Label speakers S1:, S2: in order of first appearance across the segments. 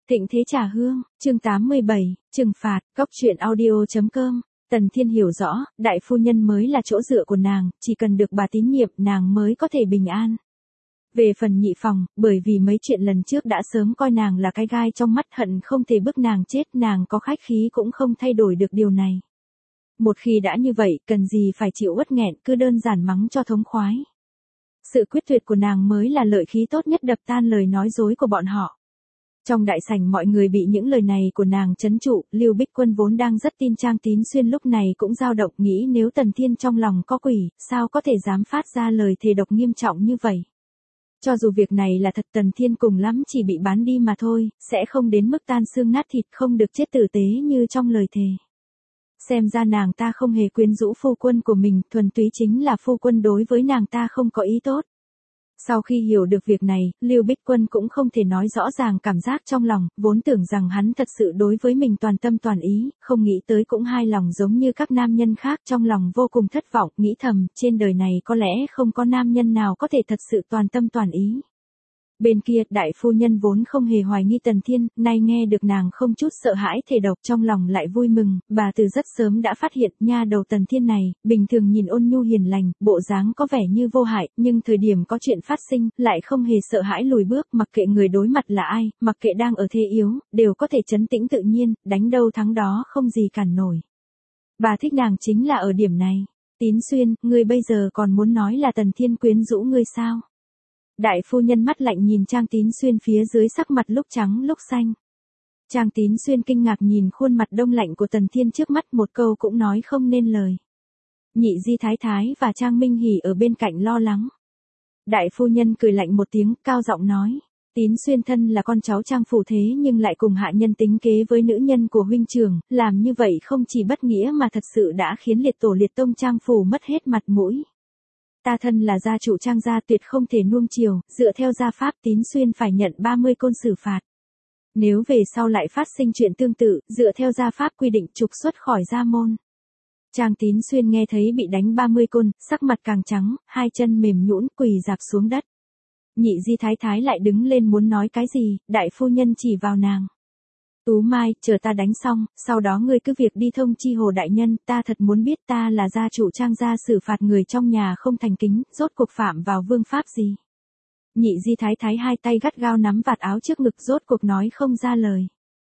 S1: Thịnh Thế Trà Hương, chương 87, trừng phạt, Cóc truyện audio.com. Tần Thiên hiểu rõ, đại phu nhân mới là chỗ dựa của nàng, chỉ cần được bà tín nhiệm nàng mới có thể bình an. Về phần nhị phòng, bởi vì mấy chuyện lần trước đã sớm coi nàng là cái gai trong mắt, hận không thể bức nàng chết, nàng có khách khí cũng không thay đổi được điều này. Một khi đã như vậy, cần gì phải chịu uất nghẹn, cứ đơn giản mắng cho thống khoái. Sự quyết tuyệt của nàng mới là lợi khí tốt nhất đập tan lời nói dối của bọn họ. Trong đại sảnh mọi người bị những lời này của nàng trấn trụ, Lưu Bích Quân vốn đang rất tin Trang Tín Xuyên lúc này cũng dao động, nghĩ nếu Tần Thiên trong lòng có quỷ, sao có thể dám phát ra lời thề độc nghiêm trọng như vậy. Cho dù việc này là thật, Tần Thiên cùng lắm chỉ bị bán đi mà thôi, sẽ không đến mức tan xương nát thịt, không được chết tử tế như trong lời thề. Xem ra nàng ta không hề quyến rũ phu quân của mình, thuần túy chính là phu quân đối với nàng ta không có ý tốt. Sau khi hiểu được việc này, Lưu Bích Quân cũng không thể nói rõ ràng cảm giác trong lòng, vốn tưởng rằng hắn thật sự đối với mình toàn tâm toàn ý, không nghĩ tới cũng hai lòng giống như các nam nhân khác, trong lòng vô cùng thất vọng, nghĩ thầm, trên đời này có lẽ không có nam nhân nào có thể thật sự toàn tâm toàn ý. Bên kia, đại phu nhân vốn không hề hoài nghi Tần Thiên, nay nghe được nàng không chút sợ hãi thề độc, trong lòng lại vui mừng, bà từ rất sớm đã phát hiện, nha đầu Tần Thiên này, bình thường nhìn ôn nhu hiền lành, bộ dáng có vẻ như vô hại, nhưng thời điểm có chuyện phát sinh, lại không hề sợ hãi lùi bước, mặc kệ người đối mặt là ai, mặc kệ đang ở thế yếu, đều có thể trấn tĩnh tự nhiên, đánh đâu thắng đó không gì cản nổi. Bà thích nàng chính là ở điểm này. Tín Xuyên, ngươi bây giờ còn muốn nói là Tần Thiên quyến rũ ngươi sao? Đại phu nhân mắt lạnh nhìn Trang Tín Xuyên phía dưới, sắc mặt lúc trắng lúc xanh. Trang Tín Xuyên kinh ngạc nhìn khuôn mặt đông lạnh của Tần Thiên trước mắt, một câu cũng nói không nên lời. Nhị Di Thái Thái và Trang Minh Hỷ ở bên cạnh lo lắng. Đại phu nhân cười lạnh một tiếng, cao giọng nói. Tín Xuyên thân là con cháu Trang phủ thế nhưng lại cùng hạ nhân tính kế với nữ nhân của huynh trưởng, làm như vậy không chỉ bất nghĩa mà thật sự đã khiến liệt tổ liệt tông Trang phủ mất hết mặt mũi. Ta thân là gia chủ Trang gia tuyệt không thể nuông chiều, dựa theo gia pháp Tín Xuyên phải nhận 30 côn xử phạt. Nếu về sau lại phát sinh chuyện tương tự, dựa theo gia pháp quy định trục xuất khỏi gia môn. Trang Tín Xuyên nghe thấy bị đánh 30 côn, sắc mặt càng trắng, hai chân mềm nhũn quỳ rạp xuống đất. Nhị Di Thái Thái lại đứng lên muốn nói cái gì, đại phu nhân chỉ vào nàng. Tú Mai, chờ ta đánh xong, sau đó ngươi cứ việc đi thông chi Hồ đại nhân, ta thật muốn biết ta là gia chủ Trang gia xử phạt người trong nhà không thành kính, rốt cuộc phạm vào vương pháp gì. Nhị Di Thái Thái hai tay gắt gao nắm vạt áo trước ngực, rốt cuộc nói không ra lời.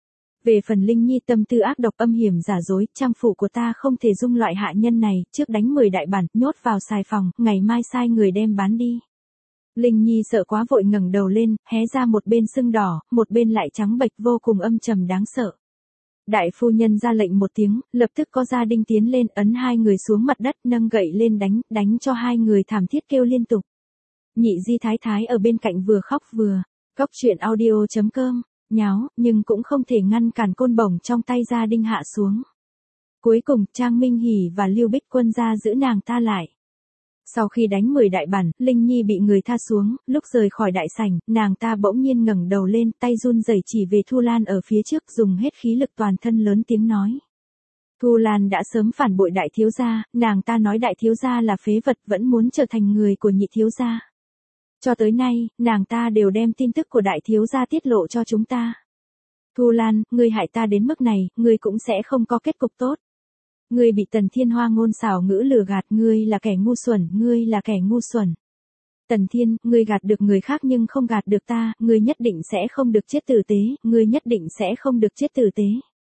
S1: Về phần Linh Nhi tâm tư ác độc âm hiểm giả dối, Trang phủ của ta không thể dung loại hạ nhân này, trước đánh 10 đại bản, nhốt vào xài phòng, ngày mai sai người đem bán đi. Linh Nhi sợ quá vội ngẩng đầu lên, hé ra một bên sưng đỏ, một bên lại trắng bệch, vô cùng âm trầm đáng sợ. Đại phu nhân ra lệnh một tiếng, lập tức có gia đình tiến lên, ấn hai người xuống mặt đất, nâng gậy lên đánh cho hai người thảm thiết kêu liên tục. Nhị Di Thái Thái ở bên cạnh vừa khóc vừa, Cóc truyện audio.com, nháo, nhưng cũng không thể ngăn cản côn bổng trong tay gia đình hạ xuống. Cuối cùng, Trang Minh Hỷ và Lưu Bích Quân ra giữ nàng ta lại. Sau khi đánh 10 đại bản, Linh Nhi bị người tha xuống, lúc rời khỏi đại sảnh, nàng ta bỗng nhiên ngẩng đầu lên, tay run rẩy chỉ về Thu Lan ở phía trước, dùng hết khí lực toàn thân lớn tiếng nói. Thu Lan đã sớm phản bội đại thiếu gia, nàng ta nói đại thiếu gia là phế vật, vẫn muốn trở thành người của nhị thiếu gia. Cho tới nay, nàng ta đều đem tin tức của đại thiếu gia tiết lộ cho chúng ta. Thu Lan, ngươi hại ta đến mức này, ngươi cũng sẽ không có kết cục tốt. Ngươi bị Tần Thiên hoa ngôn xảo ngữ lừa gạt, ngươi là kẻ ngu xuẩn, ngươi là kẻ ngu xuẩn. Tần Thiên, ngươi gạt được người khác nhưng không gạt được ta, ngươi nhất định sẽ không được chết tử tế, ngươi nhất định sẽ không được chết tử tế.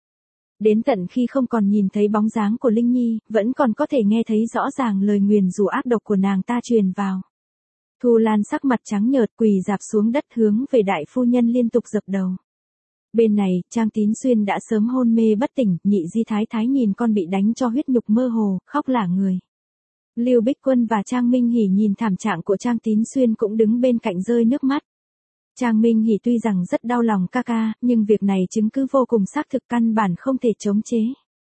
S1: Đến tận khi không còn nhìn thấy bóng dáng của Linh Nhi, vẫn còn có thể nghe thấy rõ ràng lời nguyền rủa ác độc của nàng ta truyền vào. Thu Lan sắc mặt trắng nhợt quỳ rạp xuống đất hướng về đại phu nhân liên tục dập đầu. Bên này, Trang Tín Xuyên đã sớm hôn mê bất tỉnh, Nhị Di Thái Thái nhìn con bị đánh cho huyết nhục mơ hồ, khóc lả người. Lưu Bích Quân và Trang Minh Hỷ nhìn thảm trạng của Trang Tín Xuyên cũng đứng bên cạnh rơi nước mắt. Trang Minh Hỷ tuy rằng rất đau lòng ca ca, nhưng việc này chứng cứ vô cùng xác thực, căn bản không thể chống chế.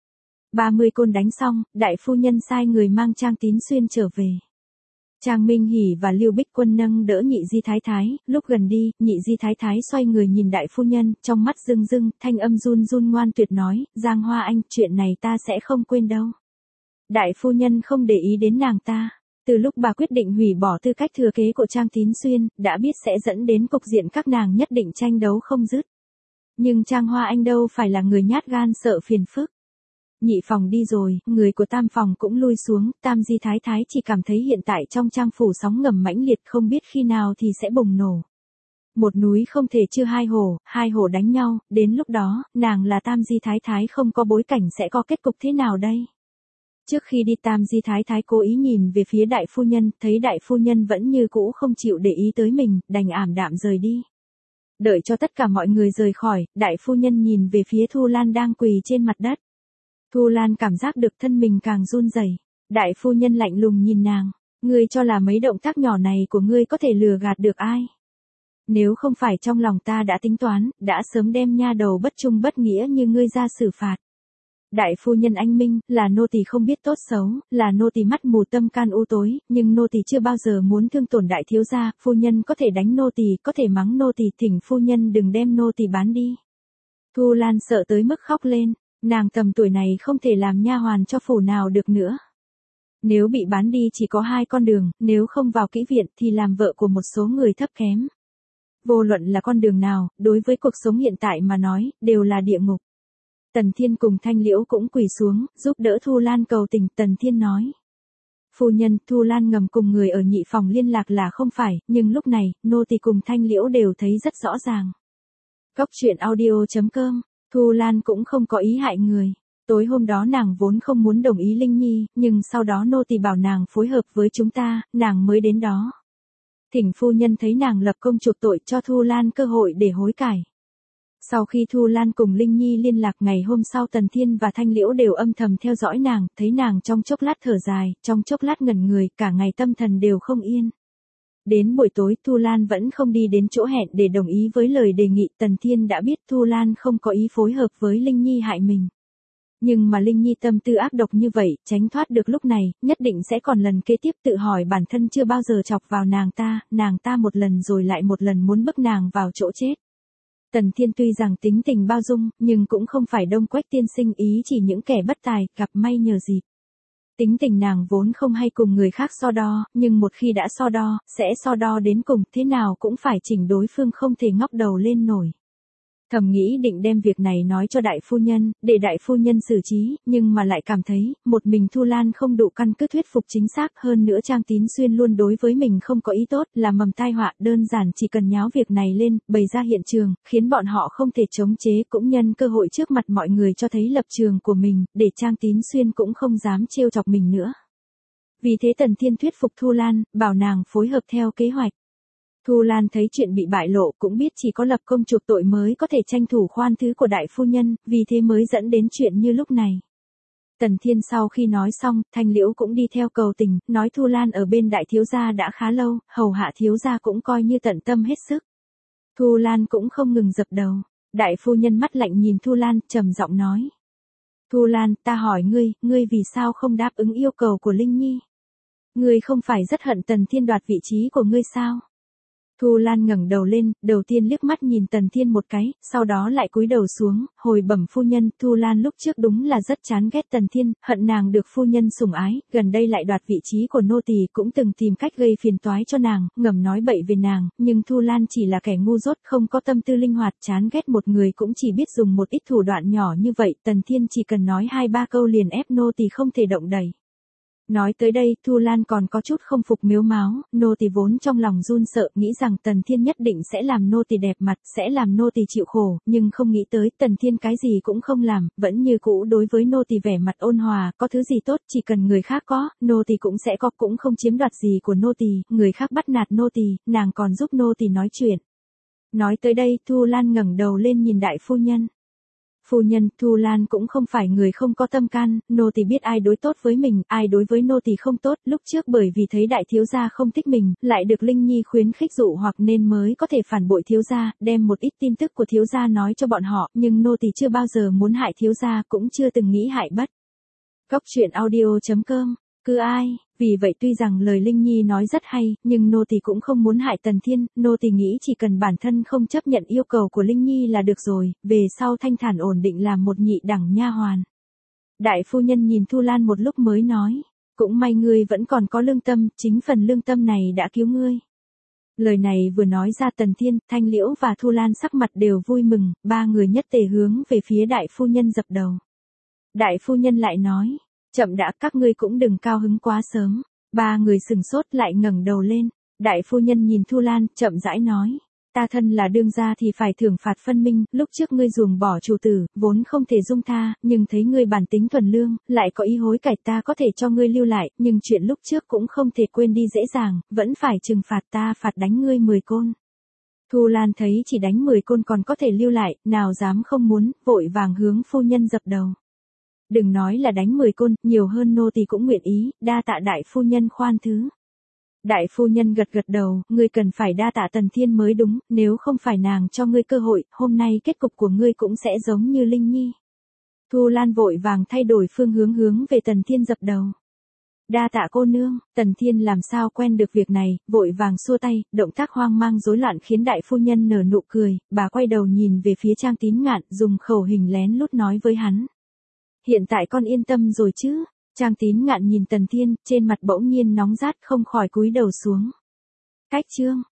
S1: 30 côn đánh xong, đại phu nhân sai người mang Trang Tín Xuyên trở về. Trang Minh Hỷ và Lưu Bích Quân nâng đỡ Nhị Di Thái Thái, lúc gần đi, Nhị Di Thái Thái xoay người nhìn đại phu nhân, trong mắt rưng rưng, thanh âm run run ngoan tuyệt nói, Giang Hoa Anh, chuyện này ta sẽ không quên đâu. Đại phu nhân không để ý đến nàng ta. Từ lúc bà quyết định hủy bỏ tư cách thừa kế của Trang Tín Xuyên, đã biết sẽ dẫn đến cục diện các nàng nhất định tranh đấu không dứt. Nhưng Trang Hoa Anh đâu phải là người nhát gan sợ phiền phức. Nhị phòng đi rồi, người của tam phòng cũng lui xuống, tam di thái thái chỉ cảm thấy hiện tại trong trang phủ sóng ngầm mãnh liệt không biết khi nào thì sẽ bùng nổ. Một núi không thể chưa hai hổ đánh nhau, đến lúc đó, nàng là tam di thái thái không có bối cảnh sẽ có kết cục thế nào đây? Trước khi đi tam di thái thái cố ý nhìn về phía đại phu nhân, thấy đại phu nhân vẫn như cũ không chịu để ý tới mình, đành ảm đạm rời đi. Đợi cho tất cả mọi người rời khỏi, đại phu nhân nhìn về phía Thu Lan đang quỳ trên mặt đất. Thu Lan cảm giác được thân mình càng run rẩy. Đại phu nhân lạnh lùng nhìn nàng, ngươi cho là mấy động tác nhỏ này của ngươi có thể lừa gạt được ai? Nếu không phải trong lòng ta đã tính toán, đã sớm đem nha đầu bất trung bất nghĩa như ngươi ra xử phạt. Đại phu nhân anh minh, là nô tỳ không biết tốt xấu, là nô tỳ mắt mù tâm can u tối, nhưng nô tỳ chưa bao giờ muốn thương tổn đại thiếu gia, phu nhân có thể đánh nô tỳ, có thể mắng nô tỳ, thỉnh phu nhân đừng đem nô tỳ bán đi. Thu Lan sợ tới mức khóc lên, nàng tầm tuổi này không thể làm nha hoàn cho phủ nào được nữa. Nếu bị bán đi chỉ có hai con đường, nếu không vào kỹ viện thì làm vợ của một số người thấp kém. Vô luận là con đường nào, đối với cuộc sống hiện tại mà nói, đều là địa ngục. Tần Thiên cùng Thanh Liễu cũng quỳ xuống, giúp đỡ Thu Lan cầu tình. Tần Thiên nói. Phu nhân, Thu Lan ngầm cùng người ở nhị phòng liên lạc là không phải, nhưng lúc này, nô tỳ cùng Thanh Liễu đều thấy rất rõ ràng. Cóc truyện audio.com, Thu Lan cũng không có ý hại người. Tối hôm đó nàng vốn không muốn đồng ý Linh Nhi, nhưng sau đó nô tỳ bảo nàng phối hợp với chúng ta, nàng mới đến đó. Thỉnh phu nhân thấy nàng lập công chuộc tội cho Thu Lan cơ hội để hối cải. Sau khi Thu Lan cùng Linh Nhi liên lạc ngày hôm sau Tần Thiên và Thanh Liễu đều âm thầm theo dõi nàng, thấy nàng trong chốc lát thở dài, trong chốc lát ngẩn người, cả ngày tâm thần đều không yên. Đến buổi tối Thu Lan vẫn không đi đến chỗ hẹn để đồng ý với lời đề nghị. Tần Thiên đã biết Thu Lan không có ý phối hợp với Linh Nhi hại mình. Nhưng mà Linh Nhi tâm tư ác độc như vậy, tránh thoát được lúc này, nhất định sẽ còn lần kế tiếp tự hỏi bản thân chưa bao giờ chọc vào nàng ta một lần rồi lại một lần muốn bức nàng vào chỗ chết. Tần Thiên tuy rằng tính tình bao dung, nhưng cũng không phải Đông Quách tiên sinh ý chỉ những kẻ bất tài, gặp may nhờ dịp. Tính tình nàng vốn không hay cùng người khác so đo, nhưng một khi đã so đo, sẽ so đo đến cùng, thế nào cũng phải chỉnh đối phương không thể ngóc đầu lên nổi. Thầm nghĩ định đem việc này nói cho đại phu nhân, để đại phu nhân xử trí, nhưng mà lại cảm thấy, một mình Thu Lan không đủ căn cứ thuyết phục chính xác, hơn nữa Trang Tín Xuyên luôn đối với mình không có ý tốt, là mầm tai họa, đơn giản chỉ cần nháo việc này lên, bày ra hiện trường, khiến bọn họ không thể chống chế, cũng nhân cơ hội trước mặt mọi người cho thấy lập trường của mình, để Trang Tín Xuyên cũng không dám trêu chọc mình nữa. Vì thế Tần Thiên thuyết phục Thu Lan, bảo nàng phối hợp theo kế hoạch. Thu Lan thấy chuyện bị bại lộ cũng biết chỉ có lập công chuộc tội mới có thể tranh thủ khoan thứ của đại phu nhân, vì thế mới dẫn đến chuyện như lúc này. Tần Thiên sau khi nói xong, Thanh Liễu cũng đi theo cầu tình, nói Thu Lan ở bên đại thiếu gia đã khá lâu, hầu hạ thiếu gia cũng coi như tận tâm hết sức. Thu Lan cũng không ngừng dập đầu. Đại phu nhân mắt lạnh nhìn Thu Lan, trầm giọng nói. Thu Lan, ta hỏi ngươi vì sao không đáp ứng yêu cầu của Linh Nhi? Ngươi không phải rất hận Tần Thiên đoạt vị trí của ngươi sao? Thu Lan ngẩng đầu lên, đầu tiên liếc mắt nhìn Tần Thiên một cái, sau đó lại cúi đầu xuống, hồi bẩm phu nhân, Thu Lan lúc trước đúng là rất chán ghét Tần Thiên, hận nàng được phu nhân sủng ái, gần đây lại đoạt vị trí của nô tỳ, cũng từng tìm cách gây phiền toái cho nàng, ngầm nói bậy về nàng, nhưng Thu Lan chỉ là kẻ ngu dốt, không có tâm tư linh hoạt, chán ghét một người cũng chỉ biết dùng một ít thủ đoạn nhỏ như vậy, Tần Thiên chỉ cần nói 2-3 câu liền ép nô tỳ không thể động đậy. Nói tới đây, Thu Lan còn có chút không phục mếu máo, nô tỳ vốn trong lòng run sợ, nghĩ rằng Tần Thiên nhất định sẽ làm nô tỳ đẹp mặt, sẽ làm nô tỳ chịu khổ, nhưng không nghĩ tới Tần Thiên cái gì cũng không làm, vẫn như cũ đối với nô tỳ vẻ mặt ôn hòa, có thứ gì tốt, chỉ cần người khác có, nô tỳ cũng sẽ có, cũng không chiếm đoạt gì của nô tỳ, người khác bắt nạt nô tỳ, nàng còn giúp nô tỳ nói chuyện. Nói tới đây, Thu Lan ngẩng đầu lên nhìn đại phu nhân. Phu nhân, Thu Lan cũng không phải người không có tâm can, nô tỳ biết ai đối tốt với mình, ai đối với nô tỳ không tốt, lúc trước bởi vì thấy đại thiếu gia không thích mình, lại được Linh Nhi khuyến khích dụ hoặc nên mới có thể phản bội thiếu gia, đem một ít tin tức của thiếu gia nói cho bọn họ, nhưng nô tỳ chưa bao giờ muốn hại thiếu gia, cũng chưa từng nghĩ hại bất. Cóc truyện audio.com, cứ ai, vì vậy tuy rằng lời Linh Nhi nói rất hay, nhưng nô tỳ cũng không muốn hại Tần Thiên, nô tỳ nghĩ chỉ cần bản thân không chấp nhận yêu cầu của Linh Nhi là được rồi, về sau thanh thản ổn định làm một nhị đẳng nha hoàn. Đại phu nhân nhìn Thu Lan một lúc mới nói, cũng may ngươi vẫn còn có lương tâm, chính phần lương tâm này đã cứu ngươi. Lời này vừa nói ra Tần Thiên, Thanh Liễu và Thu Lan sắc mặt đều vui mừng, ba người nhất tề hướng về phía đại phu nhân dập đầu. Đại phu nhân lại nói, chậm đã, các ngươi cũng đừng cao hứng quá sớm. Ba người sừng sốt lại ngẩng đầu lên. Đại phu nhân nhìn Thu Lan, chậm rãi nói, ta thân là đương gia thì phải thưởng phạt phân minh, lúc trước ngươi ruồng bỏ chủ tử, vốn không thể dung tha, nhưng thấy ngươi bản tính thuần lương, lại có ý hối cải, ta có thể cho ngươi lưu lại, nhưng chuyện lúc trước cũng không thể quên đi dễ dàng, vẫn phải trừng phạt, ta phạt đánh ngươi 10 côn. Thu Lan thấy chỉ đánh 10 côn còn có thể lưu lại, nào dám không muốn, vội vàng hướng phu nhân dập đầu. Đừng nói là đánh 10 côn, nhiều hơn nô tỳ cũng nguyện ý, đa tạ đại phu nhân khoan thứ. Đại phu nhân gật gật đầu, ngươi cần phải đa tạ Tần Thiên mới đúng, nếu không phải nàng cho ngươi cơ hội, hôm nay kết cục của ngươi cũng sẽ giống như Linh Nhi. Thu Lan vội vàng thay đổi phương hướng về Tần Thiên dập đầu. Đa tạ cô nương, Tần Thiên làm sao quen được việc này, vội vàng xua tay, động tác hoang mang rối loạn khiến đại phu nhân nở nụ cười, bà quay đầu nhìn về phía Trang Tín Ngạn, dùng khẩu hình lén lút nói với hắn. Hiện tại con yên tâm rồi chứ? Trang Tín Ngạn nhìn Tần Thiên, trên mặt bỗng nhiên nóng rát không khỏi cúi đầu xuống. Cách chương